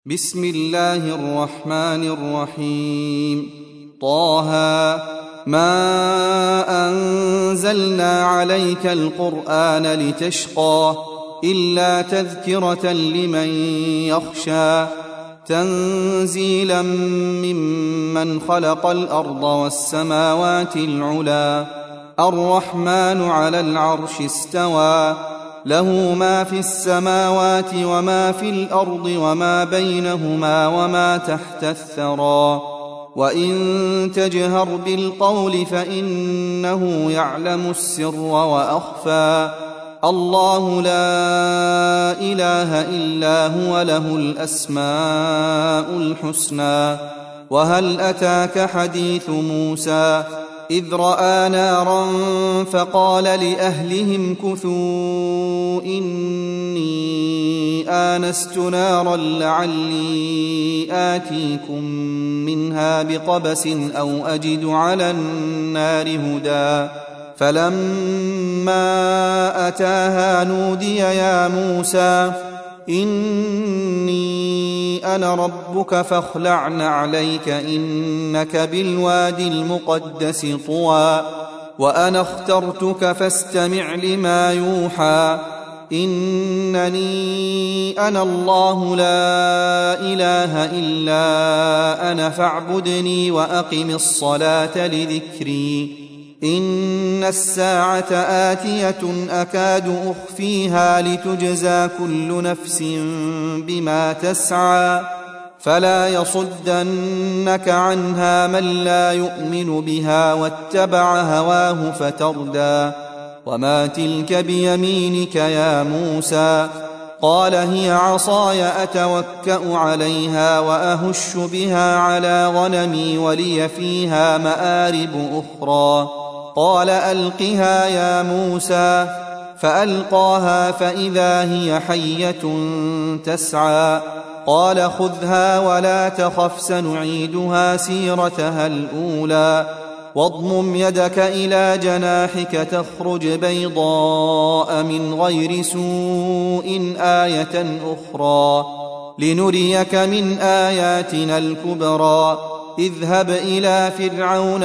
بسم الله الرحمن الرحيم. طه ما أنزلنا عليك القرآن لتشقى إلا تذكرة لمن يخشى تنزيلا ممن خلق الأرض والسماوات العلى الرحمن على العرش استوى له ما في السماوات وما في الأرض وما بينهما وما تحت الثرى وإن تجهر بالقول فإنه يعلم السر وأخفى الله لا إله إلا هو له الأسماء الحسنى. وهل أتاك حديث موسى إذ رأى نارا فقال لأهلهم كثوا إني آنست نارا لعلي آتيكم منها بقبس أو أجد على النار هدى فلما أتاها نودي يا موسى إني أنا ربك فاخلع نعليك إنك بالوادي المقدس طوى وأنا اخترتك فاستمع لما يوحى إنني أنا الله لا إله إلا أنا فاعبدني وأقم الصلاة لذكري إن الساعة آتية أكاد أخفيها لتجزى كل نفس بما تسعى فلا يصدنك عنها من لا يؤمن بها واتبع هواه فتردى وما تلك بيمينك يا موسى قال هي عصاي أتوكأ عليها وأهش بها على غنمي ولي فيها مآرب أخرى قال ألقها يا موسى فألقاها فإذا هي حية تسعى قال خذها ولا تخف سنعيدها سيرتها الأولى واضمم يدك إلى جناحك تخرج بيضاء من غير سوء آية أخرى لنريك من آياتنا الكبرى اذهب إلى فرعون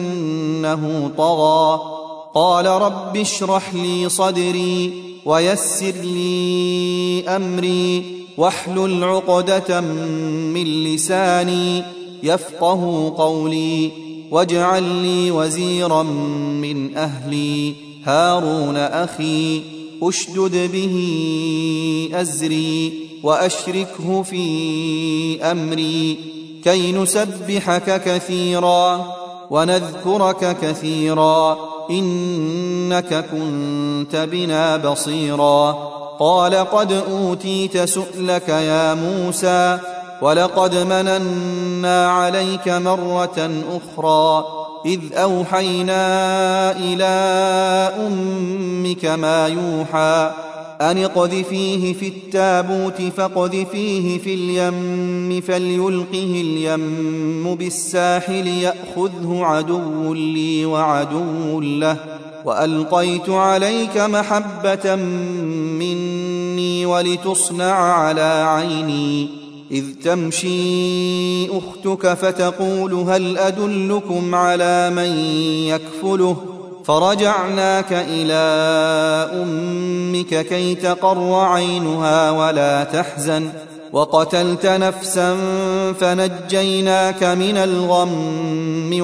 إنه طغى قال رب اشرح لي صدري ويسر لي أمري واحلل عقدة من لساني يفقه قولي واجعل لي وزيرا من أهلي هارون أخي أشدد به أزري وأشركه في أمري كي نسبحك كثيرا ونذكرك كثيرا إنك كنت بنا بصيرا قال قد أوتيت سؤلك يا موسى ولقد مننا عليك مرة أخرى إذ أوحينا إلى أمك ما يوحى أن اقذفيه في التابوت فاقذفيه في اليم فليلقه اليم بالساحل يأخذه عدو لي وعدو له وألقيت عليك محبة مني ولتصنع على عيني إذ تمشي أختك فتقول هل أدلكم على من يكفله فرجعناك إلى أمك كي تقر عينها ولا تحزن وقتلت نفسا فنجيناك من الغم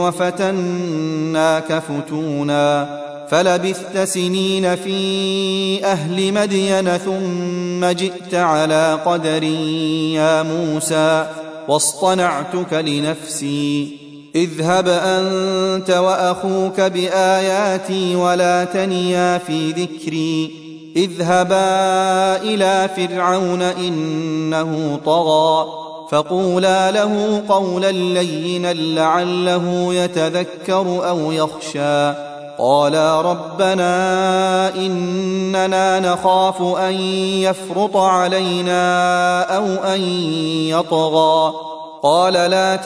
وفتناك فتونا فلبثت سنين في أهل مدين ثم جئت على قدر يا موسى واصطنعتك لنفسي اذهب أنت وأخوك بآياتي ولا تنيا في ذكري اذهبا إلى فرعون إنه طغى فقولا له قولا لينا لعله يتذكر أو يخشى قالا ربنا إننا نخاف أن يفرط علينا أو أن يطغى قال لا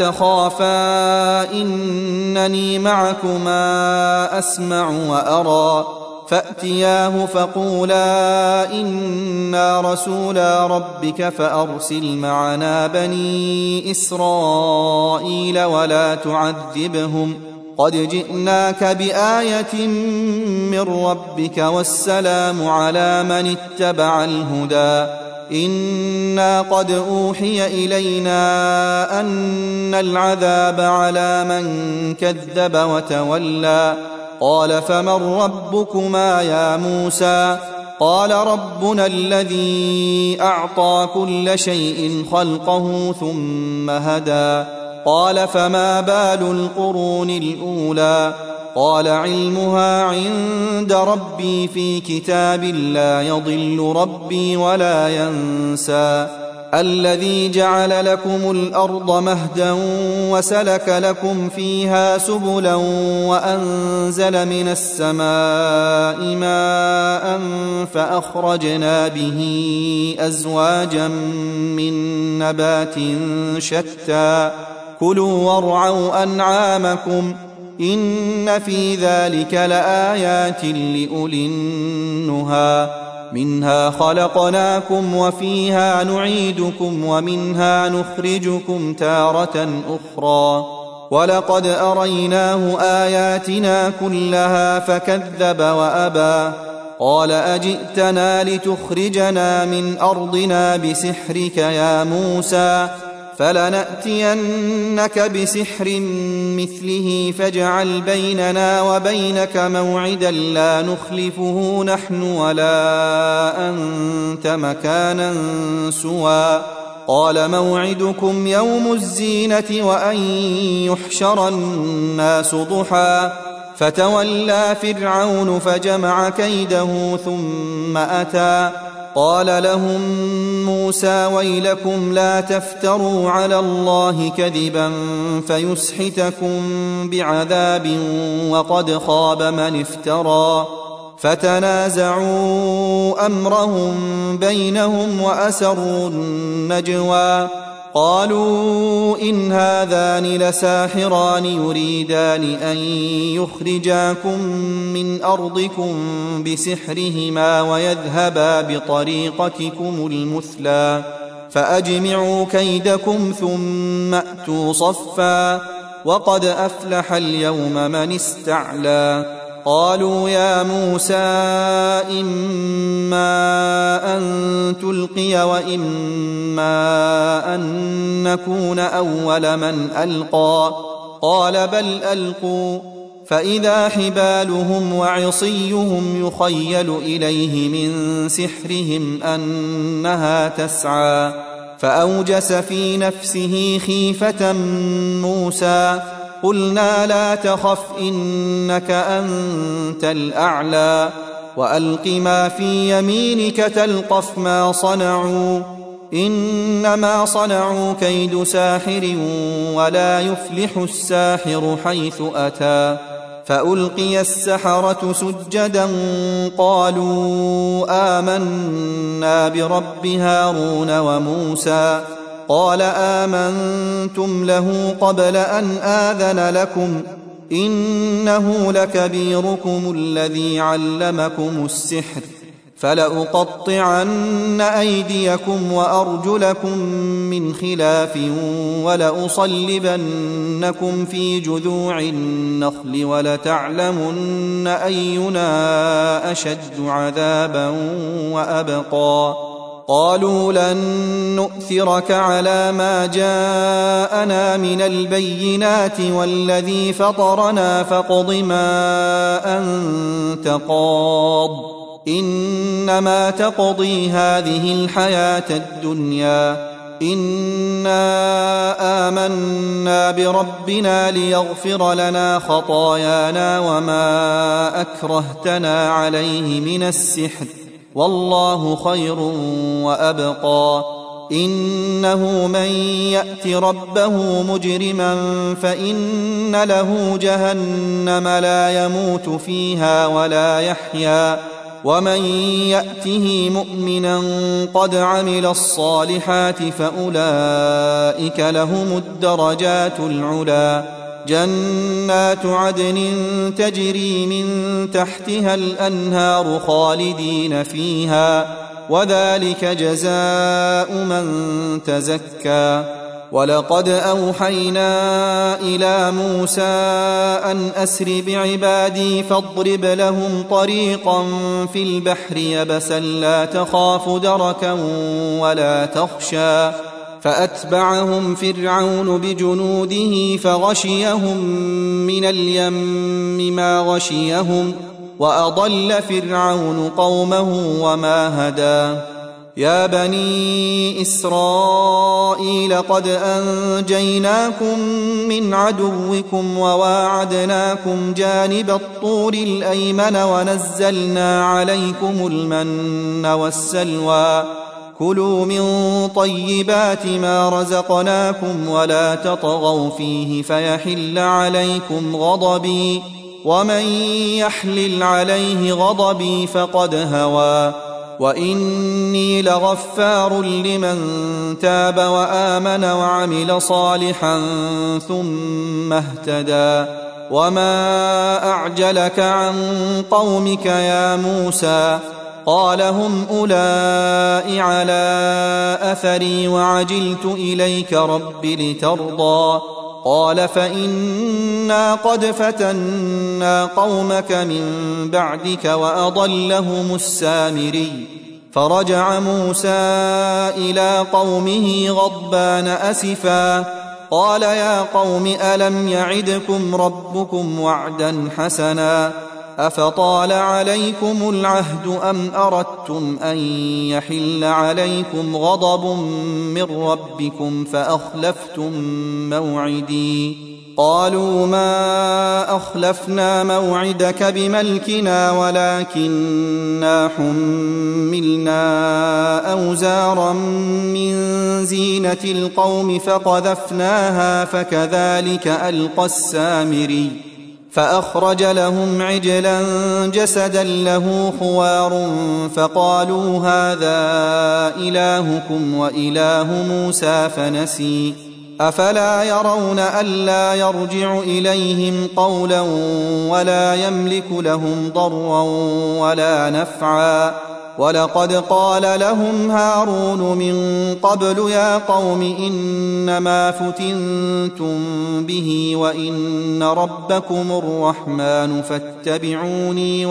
تخافا إنني معكما أسمع وأرى فأتياه فقولا إنا رسولا ربك فأرسل معنا بني إسرائيل ولا تعذبهم قد جئناك بآية من ربك والسلام على من اتبع الهدى إنا قد أوحي إلينا أن العذاب على من كذب وتولى قال فمن ربكما يا موسى قال ربنا الذي أعطى كل شيء خلقه ثم هدى قال فما بال القرون الأولى قال علمها عند ربي في كتاب لا يضل ربي ولا ينسى الذي جعل لكم الأرض مهدا وسلك لكم فيها سبلا وأنزل من السماء ماء فأخرجنا به أزواجا من نبات شتى كلوا وارعوا أنعامكم إن في ذلك لآيات لأولي النهى منها خلقناكم وفيها نعيدكم ومنها نخرجكم تارة أخرى ولقد أريناه آياتنا كلها فكذب وأبى قال أجئتنا لتخرجنا من أرضنا بسحرك يا موسى فلنأتينك بسحر مثله فاجعل بيننا وبينك موعدا لا نخلفه نحن ولا أنت مكانا سوى قال موعدكم يوم الزينة وأن يحشر الناس ضحى فتولى فرعون فجمع كيده ثم أتى قال لهم موسى ويلكم لا تفتروا على الله كذبا فيسحتكم بعذاب وقد خاب من افترى فتنازعوا أمرهم بينهم وأسروا النجوى قالوا إن هذان لساحران يريدان أن يخرجاكم من أرضكم بسحرهما ويذهبا بطريقتكم المثلى فأجمعوا كيدكم ثم أتوا صفا وقد أفلح اليوم من استعلى قالوا يا موسى إما أن تلقي وإما أن نكون أول من ألقى قال بل ألقوا فإذا حبالهم وعصيهم يخيل إليه من سحرهم أنها تسعى فأوجس في نفسه خيفة موسى قلنا لا تخف إنك أنت الأعلى وألق ما في يمينك تلقف ما صنعوا إنما صنعوا كيد ساحر ولا يفلح الساحر حيث أتى فألقي السحرة سجدا قالوا آمنا برب هارون وموسى قال آمنتم له قبل أن آذن لكم إنه لكبيركم الذي علمكم السحر فلأقطعن أيديكم وأرجلكم من خلاف ولأصلبنكم في جذوع النخل ولتعلمن أينا أشد عذابا وأبقى قالوا لن نؤثرك على ما جاءنا من البينات والذي فطرنا فاقض ما أنت قاض إنما تقضي هذه الحياة الدنيا إنا آمنا بربنا ليغفر لنا خطايانا وما أكرهتنا عليه من السحر والله خير وأبقى إنه من يأت ربه مجرما فإن له جهنم لا يموت فيها ولا يحيا ومن يأته مؤمنا قد عمل الصالحات فأولئك لهم الدرجات العلا جنات عدن تجري من تحتها الأنهار خالدين فيها، وذلك جزاء من تزكى. ولقد أوحينا إلى موسى أن أسر بعبادي فاضرب لهم طريقا في البحر يبسا لا تخاف دركا ولا تخشى، فأتبعهم فرعون بجنوده فغشيهم من اليم ما غشيهم، وأضل فرعون قومه وما هدى. يا بني إسرائيل قد أنجيناكم من عدوكم وواعدناكم جانب الطور الأيمن ونزلنا عليكم المن والسلوى، كلوا من طيبات ما رزقناكم ولا تطغوا فيه فيحل عليكم غضبي، ومن يحلل عليه غضبي فقد هوى. وإني لغفار لمن تاب وآمن وعمل صالحا ثم اهتدى. وما أعجلك عن قومك يا موسى؟ قال هم أولئك على أثري وعجلت إليك رب لترضى. قال فإنا قد فتنا قومك من بعدك وأضلهم السامري. فرجع موسى إلى قومه غضبان أسفا قال يا قوم ألم يعدكم ربكم وعدا حسنا أفطال عليكم العهد أم أردتم أن يحل عليكم غضب من ربكم فأخلفتم موعدي؟ قالوا ما أخلفنا موعدك بملكنا ولكننا حملنا أوزارا من زينة القوم فقذفناها فكذلك ألقى السامري. فأخرج لهم عجلا جسدا له خوار فقالوا هذا إلهكم وإله موسى فنسي. أفلا يرون ألا يرجع إليهم قولا ولا يملك لهم ضرا ولا نفعا؟ ولقد قال لهم هارون من قبل يا قوم إنما فتنتم به وإن ربكم الرحمن فاتبعوني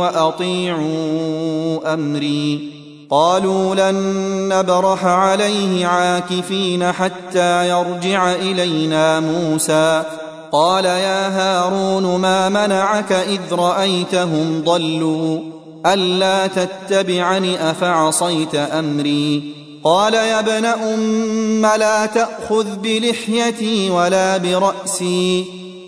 وأطيعوا أمري. قالوا لن نبرح عليه عاكفين حتى يرجع إلينا موسى. قال يا هارون ما منعك إذ رأيتهم ضلوا ألا تتبعني أفعصيت أمري؟ قال يا ابن أم لا تأخذ بلحيتي ولا برأسي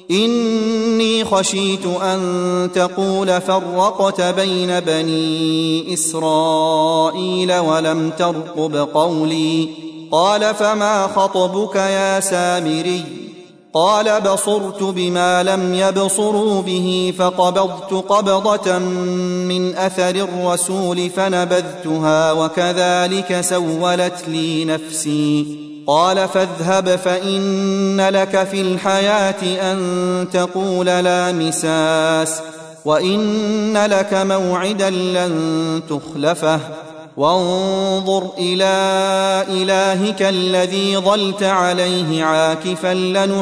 إني خشيت أن تقول فرقت بين بني إسرائيل ولم ترقب قولي. قال فما خطبك يا سامري؟ قال بصرت بما لم يبصروا به فقبضت قبضة من أثر الرسول فنبذتها وكذلك سولت لي نفسي. قال فاذهب فإن لك في الحياة أن تقول لا مساس وإن لك موعدا لن تخلفه وانظر إلى إلهك الذي ظلت عليه عاكفا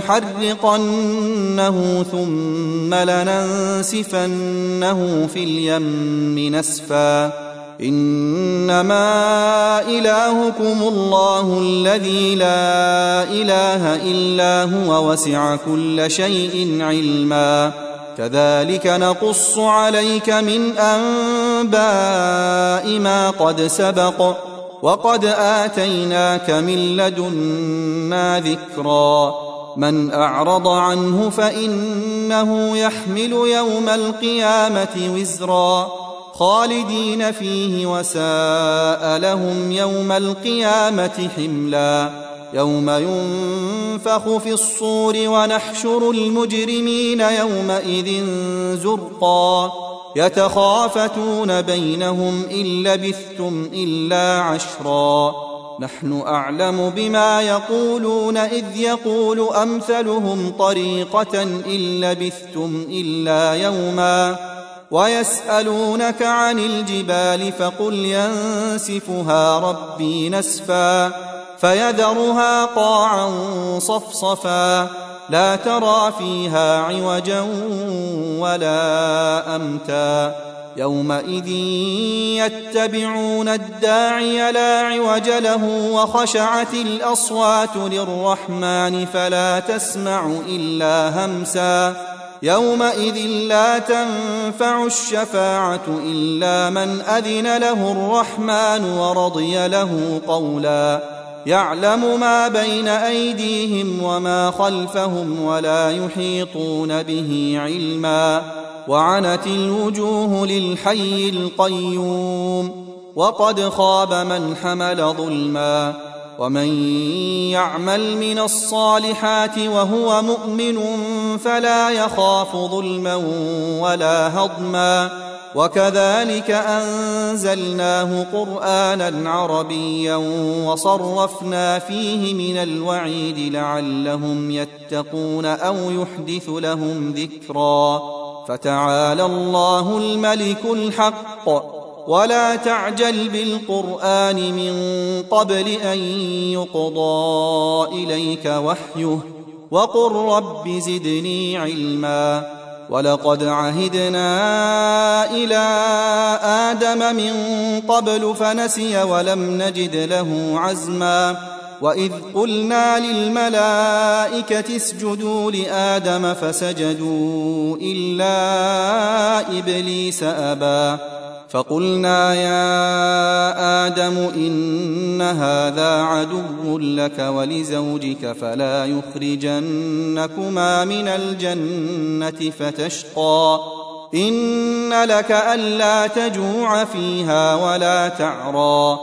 لنحرقنه ثم لننسفنه في اليم نسفا. إنما إلهكم الله الذي لا إله إلا هو وسع كل شيء علما. كذلك نقص عليك من أنباء ما قد سبق وقد آتيناك من لدنا ذكرا. من أعرض عنه فإنه يحمل يوم القيامة وزرا خالدين فيه وساء لهم يوم القيامة حملا. يوم ينفخ في الصور ونحشر المجرمين يومئذ زرقا يتخافتون بينهم إن لبثتم إلا عشرا نحن أعلم بما يقولون إذ يقول أمثلهم طريقة إن لبثتم إلا يوما ويسألونك عن الجبال فقل ينسفها ربي نسفا فيذرها قاعا صفصفا لا ترى فيها عوجا ولا أمتا يومئذ يتبعون الداعي لا عوج له وخشعت الأصوات للرحمن فلا تسمع إلا همسا يومئذ لا تنفع الشفاعة إلا من أذن له الرحمن ورضي له قولا يعلم ما بين أيديهم وما خلفهم ولا يحيطون به علما وعنت الوجوه للحي القيوم وقد خاب من حمل ظلما ومن يعمل من الصالحات وهو مؤمن فلا يخاف ظلما ولا هضما وكذلك أنزلناه قرآنا عربيا وصرفنا فيه من الوعيد لعلهم يتقون أو يحدث لهم ذكرا فتعالى الله الملك الحق ولا تعجل بالقرآن من قبل أن يقضى إليك وحيه وقل رب زدني علما ولقد عهدنا إلى آدم من قبل فنسي ولم نجد له عزما وإذ قلنا للملائكة اسجدوا لآدم فسجدوا إلا إبليس أبى فقلنا يا آدم إن هذا عدو لك ولزوجك فلا يخرجنكما من الجنة فتشقى إن لك ألا تجوع فيها ولا تعرى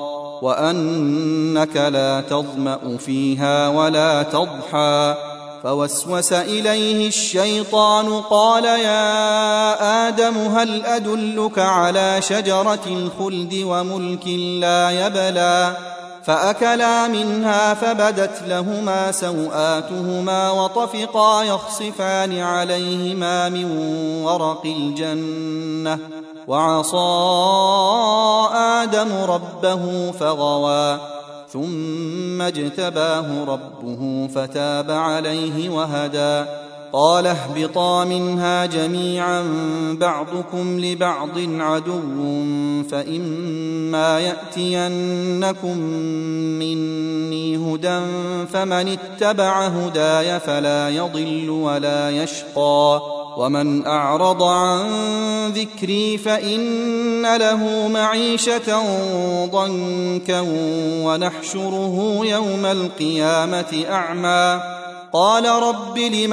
وأنك لا تظمأ فيها ولا تضحى فوسوس إليه الشيطان قال يا آدم هل أدلك على شجرة الخلد وملك لا يبلى فأكلا منها فبدت لهما سوآتهما وطفقا يخصفان عليهما من ورق الجنة وعصى آدم ربه فغوى ثم اجتباه ربه فتاب عليه وهدى قال اهبطا منها جميعا بعضكم لبعض عدو فإما يأتينكم مني هدى فمن اتبع هداي فلا يضل ولا يشقى ومن أعرض عن ذكري فإن له معيشة ضنكا ونحشره يوم القيامة أعمى قال رب لم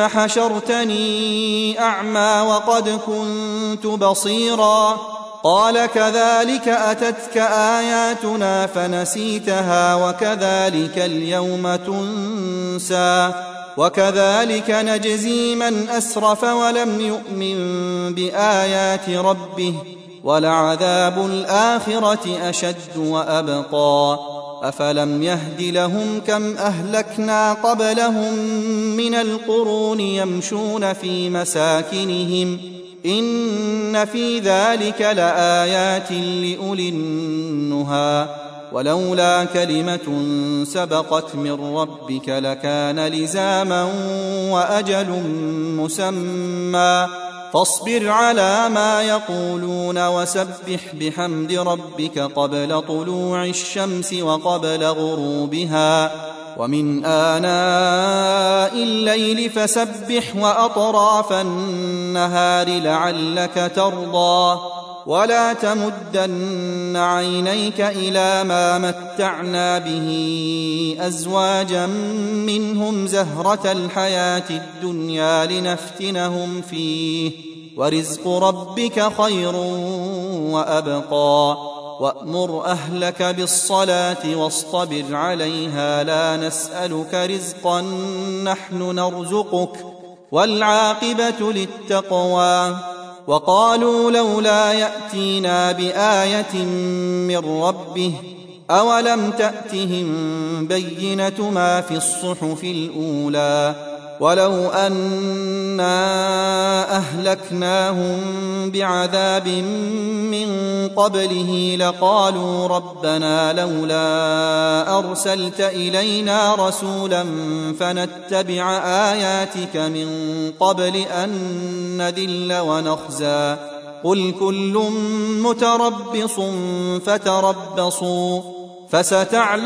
حشرتني أعمى وقد كنت بصيرا قال كذلك أتتك آياتنا فنسيتها وكذلك اليوم تنسى وكذلك نجزي من أسرف ولم يؤمن بآيات ربه ولعذاب الآخرة أشد وأبقى أفلم يهد لهم كم أهلكنا قبلهم من القرون يمشون في مساكنهم إن في ذلك لآيات لأولي النهى ولولا كلمة سبقت من ربك لكان لزاما وأجل مسمى فاصبر على ما يقولون وسبح بحمد ربك قبل طلوع الشمس وقبل غروبها ومن آناء الليل فسبح وأطراف النهار لعلك ترضى ولا تمدن عينيك إلى ما متعنا به أزواجا منهم زهرة الحياة الدنيا لنفتنهم فيه ورزق ربك خير وأبقى وأمر أهلك بالصلاة واصطبر عليها لا نسألك رزقا نحن نرزقك والعاقبة للتقوى وقالوا لولا يأتينا بآية من ربه أولم تأتهم بينة ما في الصحف الأولى ولو أنا أهلكناهم بعذاب من قبله لقالوا ربنا لولا أرسلت إلينا رسولا فنتبع آياتك من قبل أن نذل ونخزى قل كل متربص فتربصوا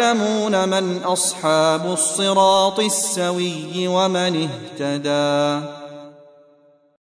فستعلمون من أصحاب الصراط السوي ومن اهتدى.